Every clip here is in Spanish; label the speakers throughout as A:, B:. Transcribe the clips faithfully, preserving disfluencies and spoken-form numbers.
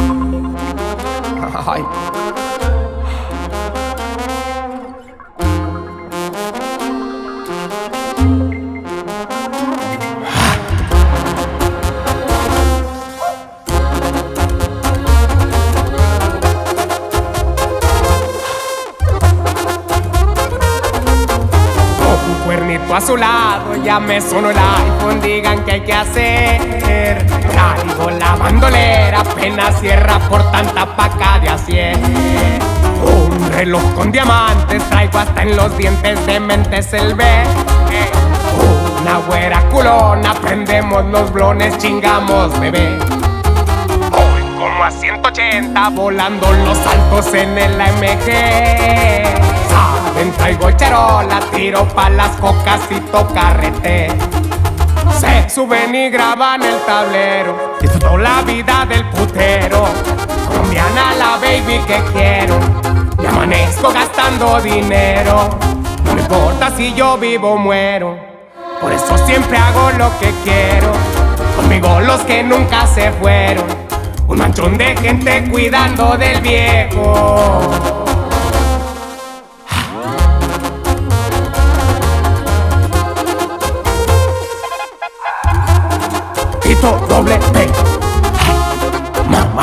A: Ay.
B: Cuernito a su lado, ya me sonó el iPhone, digan qué hay que hacer. Traigo la bandolera, apenas cierra por tanta paca de acier. Un reloj con diamantes, traigo hasta en los dientes de mentes el B. Una güera culona, prendemos los blones, chingamos bebé. Hoy como a ciento ochenta, volando los altos en el A M G. Traigo charola, tiro pa' las cocas y tocarrete. Se suben y graban el tablero, disfruto la vida del putero. Colombiana la baby que quiero, me amanezco gastando dinero. No me importa si yo vivo o muero, por eso siempre hago lo que quiero. Conmigo los que nunca se fueron, un manchón de gente cuidando del viejo. Tito doble P, mamá.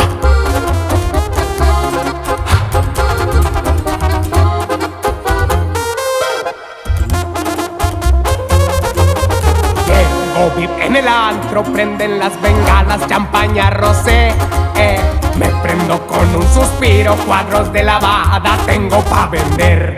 B: Llego V I P en el antro, prenden las bengalas, champaña rosé. eh. Me prendo con un suspiro, cuadros de lavada tengo pa' vender.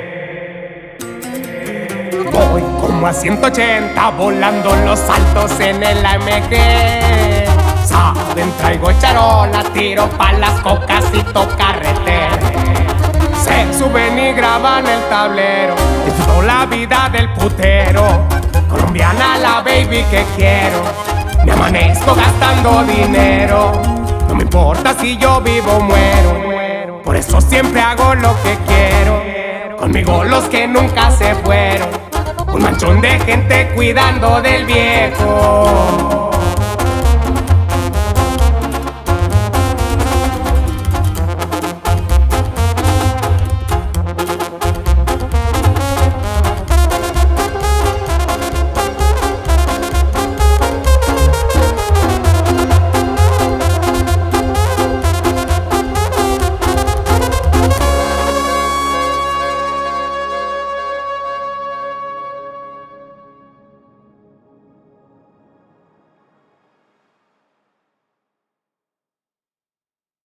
B: Voy como a ciento ochenta, volando los altos en el A M G. Saben, traigo charola, tiro pa' las cocas y tocarrete. Se suben y graban el tablero, disfruto la vida del putero. Colombiana la baby que quiero, me amanezco gastando dinero. No me importa si yo vivo o muero, por eso siempre hago lo que quiero. Conmigo los que nunca se fueron, un manchón de gente cuidando del viejo.